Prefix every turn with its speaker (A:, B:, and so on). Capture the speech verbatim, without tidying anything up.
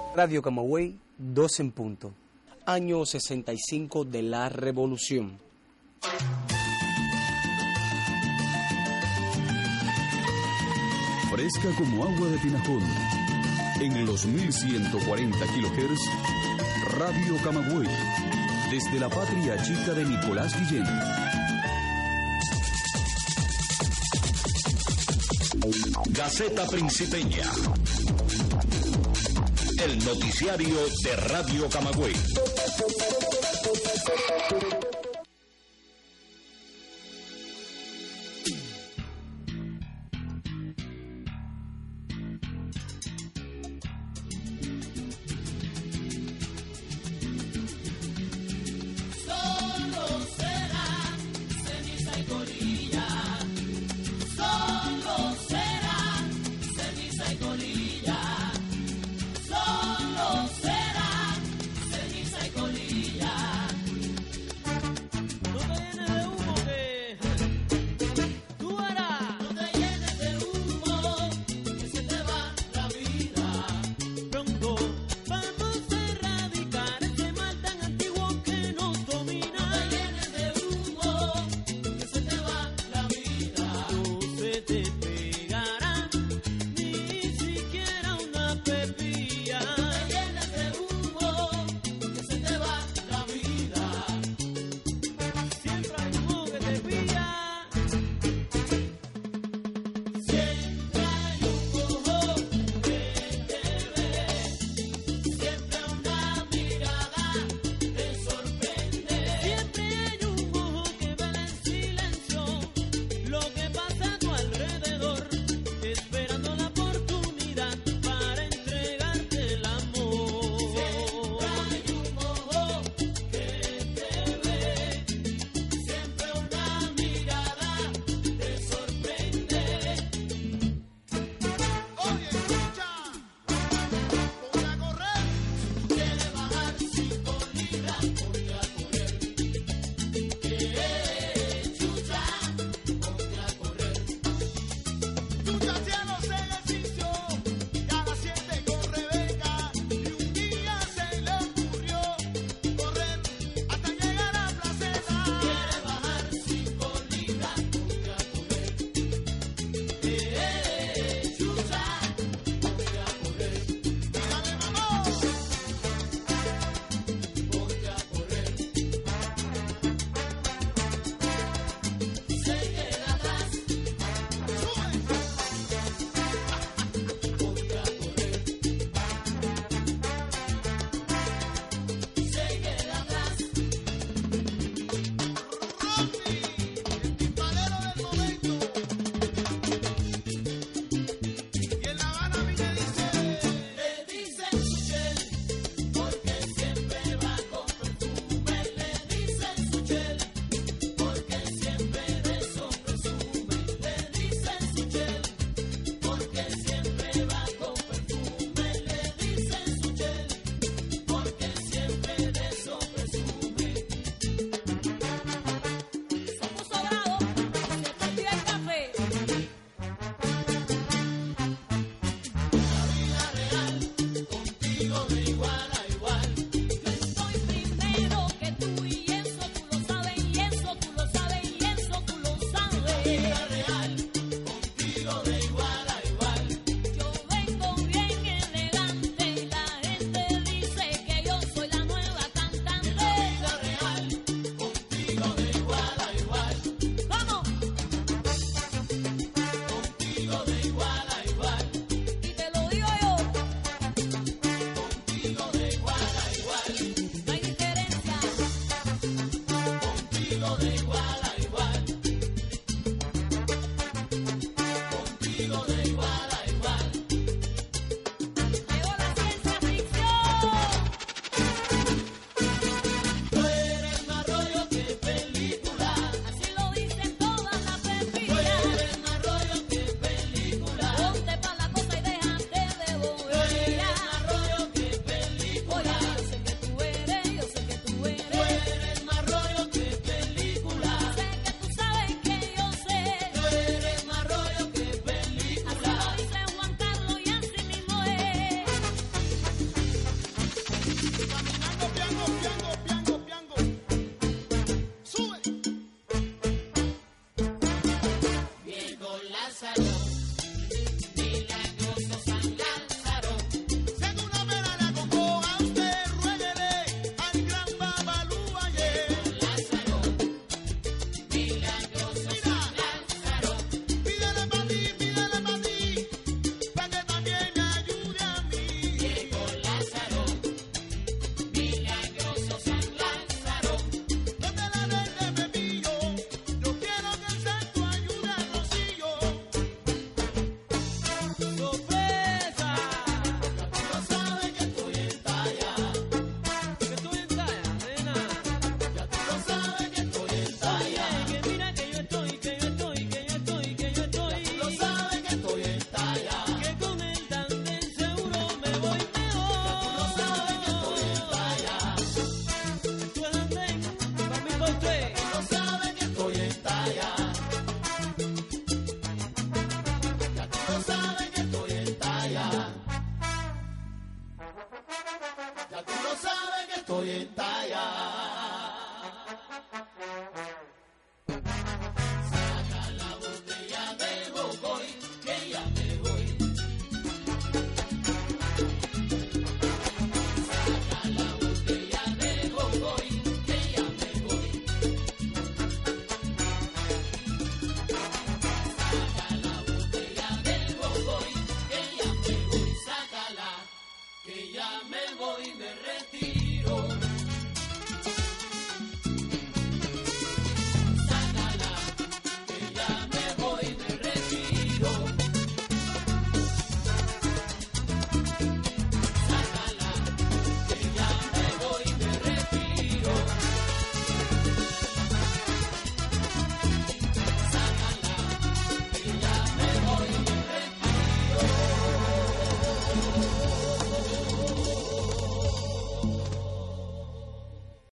A: Radio Camagüey, dos en punto. Año sesenta y cinco de la Revolución.
B: Fresca como agua de Tinajón. En los mil ciento cuarenta kilohertz, Radio Camagüey. Desde la patria chica de Nicolás Guillén.
C: Gaceta Principeña. El noticiario de Radio Camagüey.
D: voy a entallar. Saca la botella de Bocoy, que ya me voy. Saca la botella de Bocoy, que ya me voy. Saca la botella de Bocoy, que ya me voy. Sácala, que ya me voy, me retiro. Sácala, que ya me voy, me retiro. Sácala, que ya me voy, me retiro. Sácala, que ya me voy, me retiro.